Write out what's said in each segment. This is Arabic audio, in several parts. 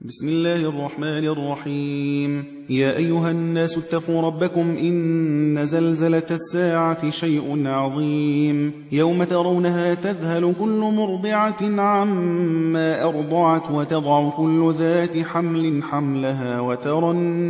بسم الله الرحمن الرحيم. يا أيها الناس اتقوا ربكم إن زلزلة الساعة شيء عظيم يوم ترونها تذهل كل مرضعة عما أرضعت وتضع كل ذات حمل حملها وترى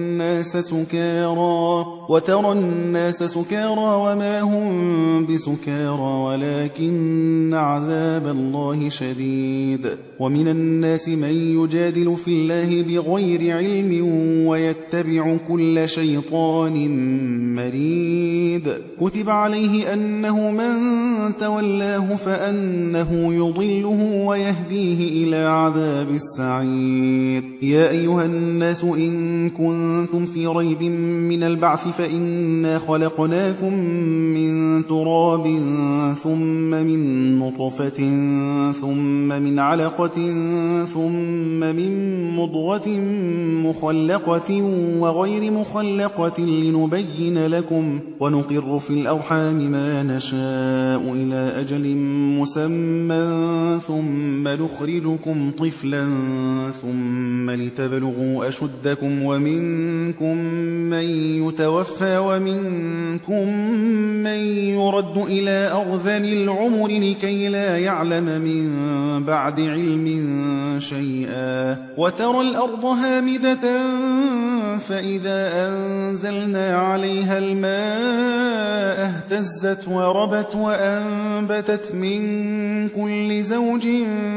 الناس سكارى وما هم بسكارى ولكن عذاب الله شديد. ومن الناس من يجادل في الله بغير علم ويتبع كل شيطان مريد. كتب عليه أنه من تولاه فأنه يضله ويهديه إلى عذاب السعير. يا أيها الناس إن كنتم في ريب من البعث فإنا خلقناكم من تراب ثم من نطفة ثم من علقة ثم من مضغة مخلقة وغير مخلقة لنبين لكم ونقر في الأرحام ما نشاء إلى أجل مسمى ثم نخرجكم طفلا ثم لتبلغوا أشدكم ومنكم من يتوفى ومنكم من يرد إلى أرذل العمر لكي لا يعلم من بعد علم شيئا. وترى الأرض هامدة فإذا أنزلنا عليها الماء اهتزت وربت وأنبتت من كل زوج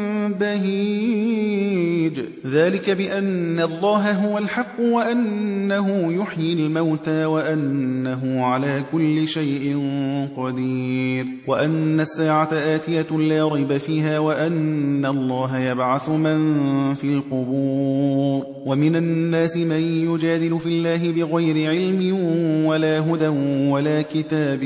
بهيج. ذلك بأن الله هو الحق وأنه يحيي الموتى وأنه على كل شيء قدير وأن الساعة آتية لا ريب فيها وأن الله يبعث من في القبور. ومن الناس من يجادل في الله بغير علم ولا هدى ولا كتاب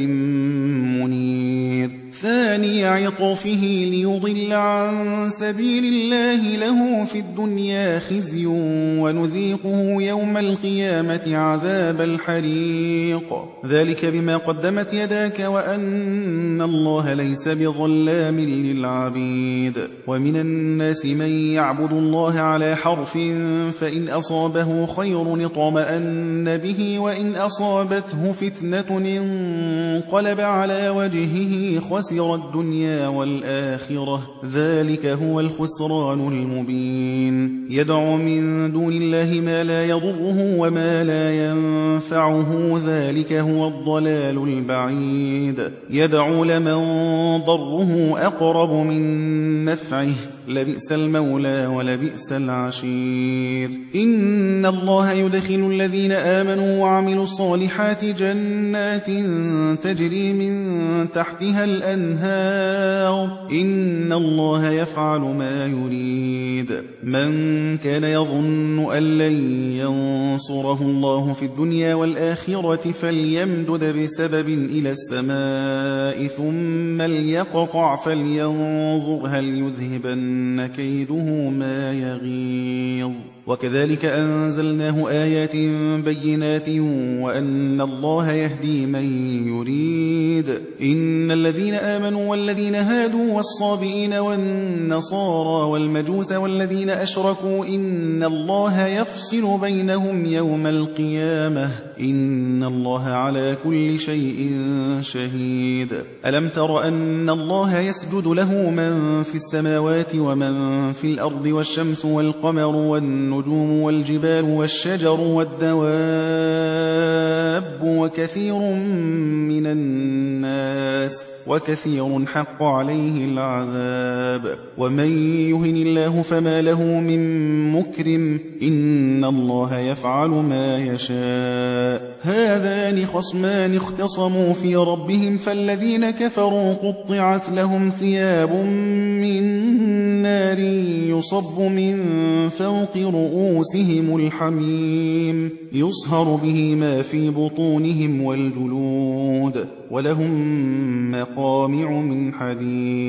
منير. ثاني عطفه ليضل عن سبيل الله له في الدنيا خزي ونذيقه يوم القيامة عذاب الحريق. ذلك بما قدمت يداك وأن الله ليس بظلام للعبيد. ومن الناس من يعبد الله على حرف فإن أصابه خير اطمأن به وإن أصابته فتنة انقلب على وجهه خسر الدنيا والآخرة ذلك هو الخسران المبين. يدعو من دون الله ما لا يضره وما لا ينفعه ذلك هو الضلال البعيد. يدعو لمن ضره أقرب من نفعه لبئس المولى ولبئس العشير. إن الله يدخل الذين آمنوا وعملوا الصالحات جنات تجري من تحتها الأنهار إن الله يفعل ما يريد. من كان يظن أن لن ينصره الله في الدنيا والآخرة فليمدد بسبب إلى السماء ثم ليقطع فلينظر هل يذهبن كيده ما يغيظ. وكذلك أنزلناه آيات بينات وأن الله يهدي من يريد. إن الذين آمنوا والذين هادوا والصابئين والنصارى والمجوس والذين أشركوا إن الله يفصل بينهم يوم القيامة إن الله على كل شيء شهيد. ألم تر أن الله يسجد له من في السماوات ومن في الأرض والشمس والقمر والنجوم والجبال والشجر والدواب وكثير حق عليه العذاب. ومن يهن الله فما له من مكرم إن الله يفعل ما يشاء. هذان خصمان اختصموا في ربهم فالذين كفروا قطعت لهم ثياب من نار يصب من فوق رؤوسهم الحميم يصهر به ما في بطونهم والجلود ولهم مقامع من حديد.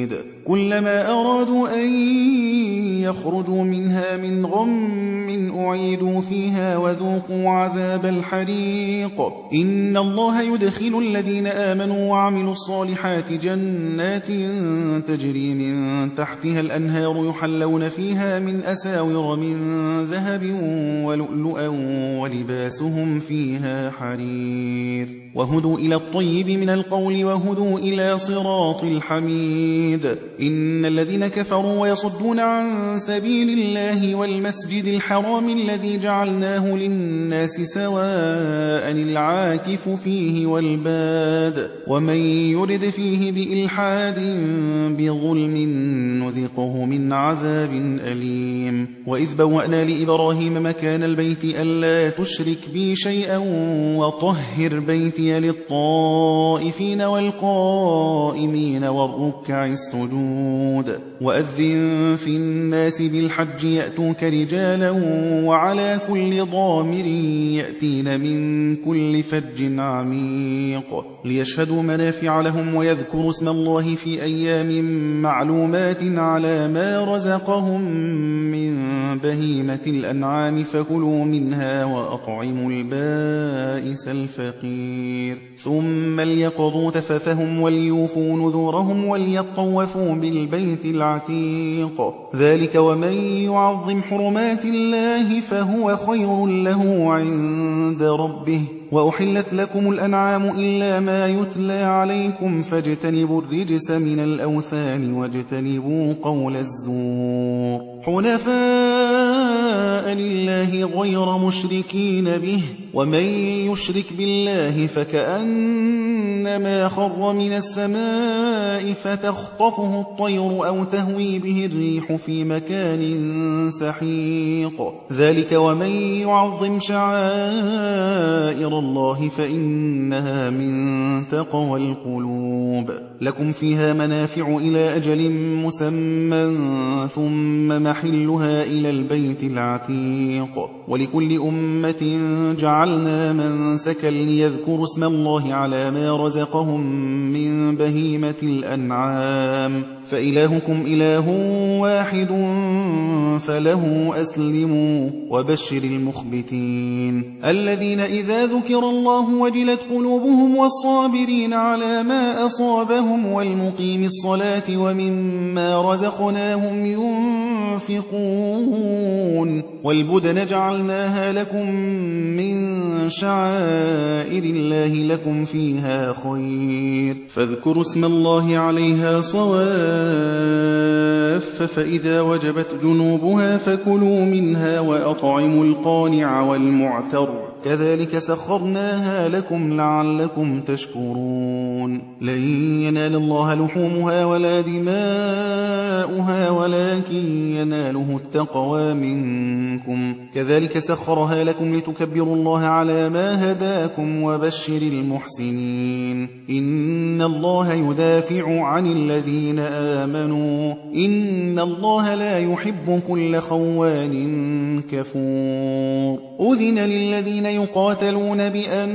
كلما أرادوا أن يخرجوا منها من غم أعيدوا فيها وذوقوا عذاب الحريق إن الله يدخل الذين آمنوا وعملوا الصالحات جنات تجري من تحتها الأنهار يحلون فيها من أساور من ذهب ولؤلؤا ولباسهم فيها حرير وهدوا إلى الطيب من القول وهدوا إلى صراط الحميد إن الذين كفروا ويصدون عن سبيل الله والمسجد الحرام الذي جعلناه للناس سواء العاكف فيه والباد ومن يرد فيه بإلحاد بظلم نذقه من عذاب أليم وإذ بوأنا لإبراهيم مكان البيت ألا تشرك بي شيئا وطهر بيتي للطائفين والقائمين والركع السجود وأذن في الناس بالحج يأتوك رجالا وعلى كل ضامر يأتين من كل فج عميق ليشهدوا منافع لهم ويذكروا اسم الله في أيام معلومات على ما رزقهم من بهيمة الأنعام فكلوا منها وأطعموا البائس الفقير ثم ليقضوا تفثهم وليوفوا نذورهم وليطوفوا بالبيت العتيق ذلك ومن يعظم حرمات الله فهو خير له عند ربه وأحلت لكم الأنعام إلا ما يتلى عليكم فاجتنبوا الرجس من الأوثان واجتنبوا قول الزور حنفاء لله غير مشركين به ومن يشرك بالله فكأنما خر من السماء فتخطفه الطير أو تهوي به الريح في مكان سحيق ذلك ومن يعظم شعائر الله فإنها من تقوى القلوب لكم فيها منافع إلى أجل مسمى ثم محلها إلى البيت العتيق ولكل أمة جعلنا منسكا ليذكروا اسم الله على ما رزقهم من بهيمة الأنعام فإلهكم إله واحد فله أسلموا وبشر المخبتين الذين إذا ذكر الله وجلت قلوبهم والصابرين على ما أصابهم والمقيم الصلاة ومما رزقناهم ينفقون والبدن جعلناها لكم من شعائر الله لكم فيها خير فاذكروا اسم الله عليها صواف فإذا وجبت جنوبها فكلوا منها وأطعموا القانع والمعتر كذلك سخرناها لكم لعلكم تشكرون لن ينال الله لحومها ولا دماؤها ولكن يناله التقوى منكم كذلك سخرها لكم لتكبروا الله على ما هداكم وبشر المحسنين إن الله يدافع عن الذين آمنوا إن الله لا يحب كل خوان كفور أذن للذين يقاتلون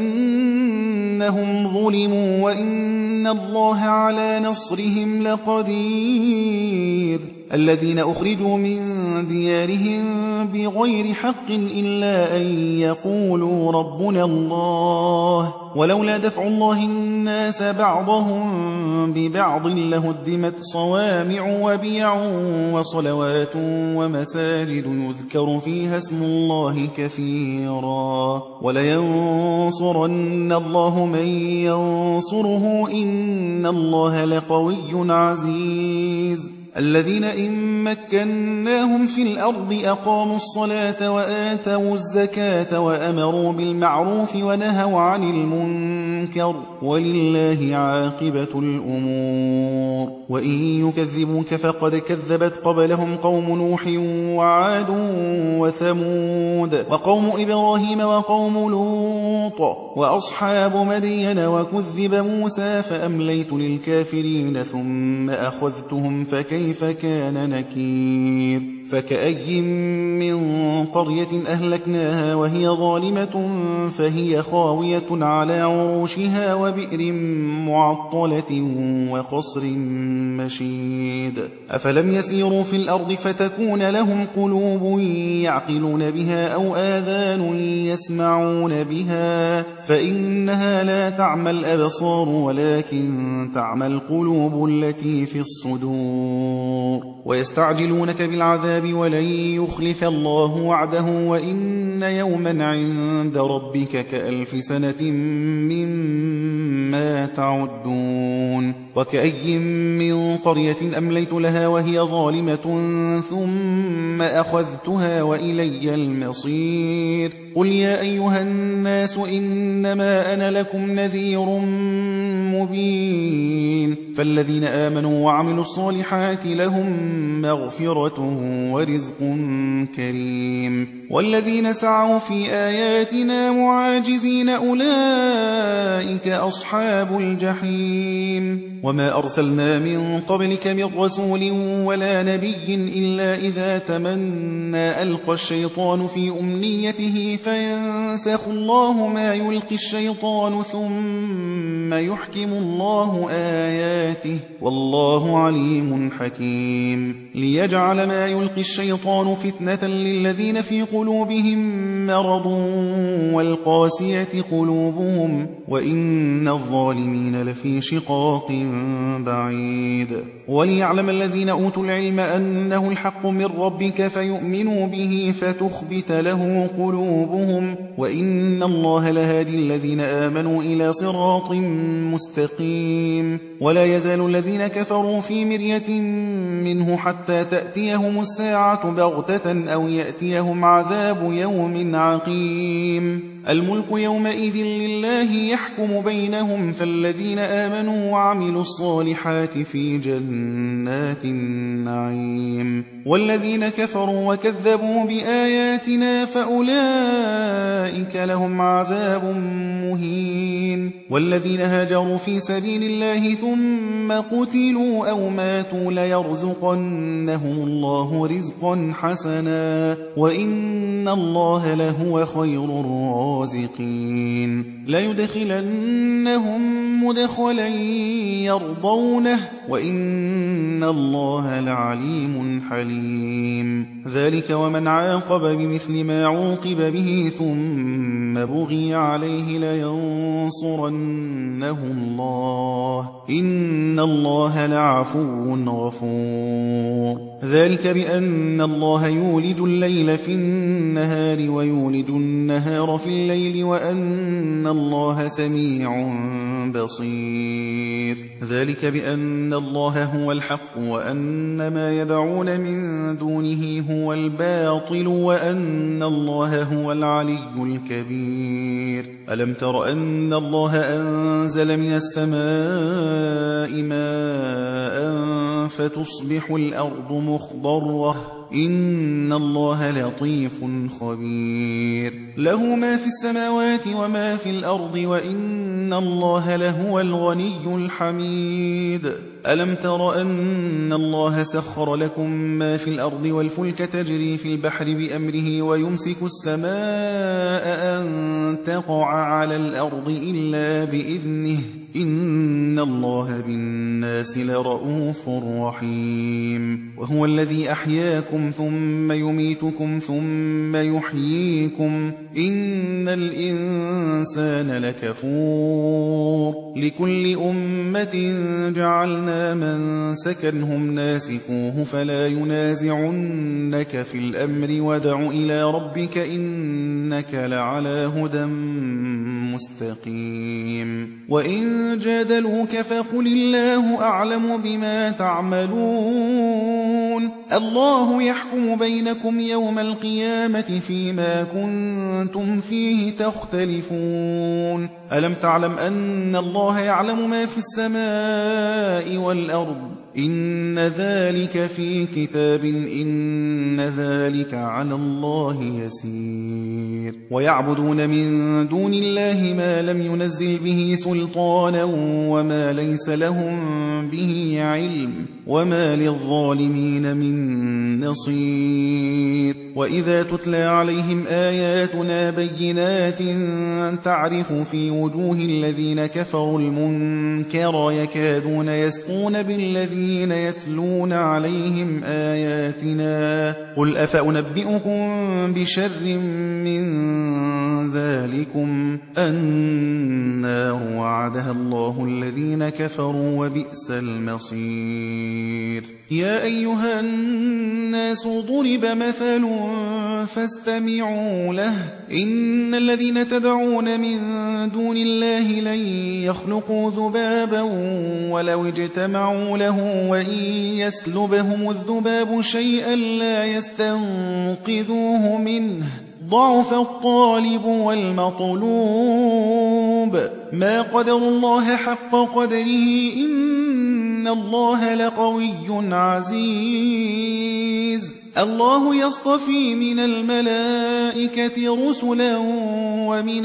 بأنهم ظلموا وإن الله على نصرهم لقدير الذين أخرجوا من ديارهم بغير حق إلا أن يقولوا ربنا الله ولولا دفع الله الناس بعضهم ببعض لهدمت صوامع وبيع وصلوات ومساجد يذكر فيها اسم الله كثيرا ولينصرن الله من ينصره إن الله لقوي عزيز الذين إن مكناهم في الأرض أقاموا الصلاة وآتوا الزكاة وأمروا بالمعروف ونهوا عن المنكر ولله عاقبة الأمور وإن يكذبوك فقد كذبت قبلهم قوم نوح وعاد وثمود وقوم إبراهيم وقوم لوط وأصحاب مدين وكذب موسى فأمليت للكافرين ثم أخذتهم فكيف كان نكير فكأي من قرية أهلكناها وهي ظالمة فهي خاوية على عروشها وبئر معطلة وقصر مشيد أفلم يسيروا في الأرض فتكون لهم قلوب يعقلون بها أو آذان يسمعون بها فإنها لا تعمى الأبصار ولكن تعمى القلوب التي في الصدور ويستعجلونك بالعذاب ولن يخلف الله وعده وإن يوما عند ربك كألف سنة مما تعدون وكأي من قرية أمليت لها وهي ظالمة ثم أخذتها وإلي المصير قل يا أيها الناس إنما أنا لكم نذير مبين فالذين آمنوا وعملوا الصالحات لهم مغفرة ورزق كريم والذين سعوا في آياتنا معاجزين أولئك أصحاب الجحيم وما أرسلنا من قبلك من رسول ولا نبي إلا إذا تمنى ألقى الشيطان في أمنيته فينسخ الله ما يلقي الشيطان ثم يحكم الله آياته والله عليم حكيم ليجعل ما يلقي الشيطان فتنة للذين في قلوبهم مرض والقاسية قلوبهم وإن الظالمين لفي شقاق بعيد وليعلم الذين أوتوا العلم أنه الحق من ربك فيؤمنوا به فتخبت له قلوبهم وإن الله لهادي الذين آمنوا إلى صراط مستقيم ولا يزال الذين كفروا في مرية منه حتى تأتيهم الساعة بغتة أو يأتيهم عذاب يوم عقيم الملك يومئذ لله يحكم بينهم فالذين آمنوا وعملوا الصالحات في جنات النعيم والذين كفروا وكذبوا بآياتنا فأولئك لهم عذاب مهين والذين هاجروا في سبيل الله ثم قتلوا أو ماتوا ليرزقنهم الله رزقا حسنا وإن الله لهو خير الرازقين ليدخلنهم مدخلا يرضونه وإن الله لعليم حليم ذلك ومن عاقب بمثل ما عوقب به ثم بغي عليه لينصرنه الله إن الله لعفو غفور ذلك بأن الله يولج الليل في النهار ويولج النهار في الليل وأن الله سميع بصير ذلك بأن الله هو الحق وأن ما يدعون من دونه هو الباطل وأن الله هو العلي الكبير ألم تر أن الله أنزل من السماء ماء فتصبح الأرض مخضرة إن الله لطيف خبير له ما في السماوات وما في الأرض وإن الله لهو الغني الحميد ألم تر أن الله سخر لكم ما في الأرض والفلك تجري في البحر بأمره ويمسك السماء أن تقع على الأرض إلا بإذنه إن الله بالناس لرؤوف رحيم وهو الذي أحياكم ثم يميتكم ثم يحييكم إن الإنسان لكفور لكل أمة جعلنا من سكنهم ناسكوه فلا ينازعنك في الأمر ودع إلى ربك إنك لعلى هدى مستقيم وإن جادلوك فقل الله أعلم بما تعملون الله يحكم بينكم يوم القيامة فيما كنتم فيه تختلفون ألم تعلم أن الله يعلم ما في السماء والأرض إن ذلك في كتاب إن ذلك على الله يسير ويعبدون من دون الله ما لم ينزل به سلطانا وما ليس لهم به علم وما للظالمين من نصير وإذا تتلى عليهم آياتنا بينات تعرف في وجوه الذين كفروا المنكر يكادون يسطون بالذين يتلون عليهم آياتنا قل أفأنبئكم بشر من ذلكم النار وعدها الله الذين كفروا وبئس المصير يا أيها الناس ضرب مثل فاستمعوا له إن الذين تدعون من دون الله لن يخلقوا ذبابا ولو اجتمعوا له وإن يسلبهم الذباب شيئا لا يستنقذوه منه ضعف الطالب والمطلوب ما قدر الله حق قدره إن الله لقوي عزيز الله يصطفي من الملائكة رسلا ومن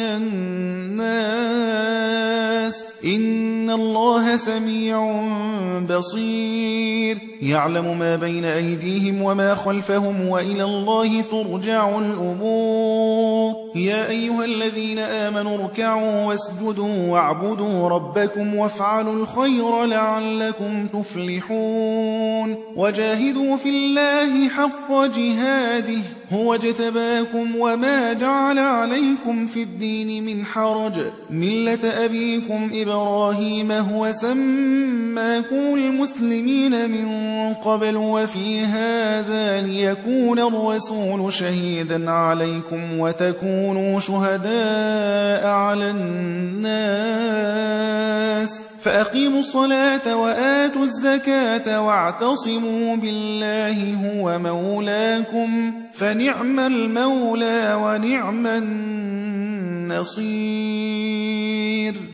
الناس إن الله سميع بصير يعلم ما بين أيديهم وما خلفهم وإلى الله ترجع الأمور يا أيها الذين آمنوا اركعوا واسجدوا واعبدوا ربكم وافعلوا الخير لعلكم تفلحون وجاهدوا في الله حق جهاده هو اجتباكم وما جعل عليكم في الدين من حرج ملة أبيكم إبراهيم هو سماكم المسلمين من قبل وفي هذا ليكون الرسول شهيدا عليكم وتكونوا شهداء على الناس فأقيموا الصلاة وآتوا الزكاة واعتصموا بالله هو مولاكم فنعم المولى ونعم النصير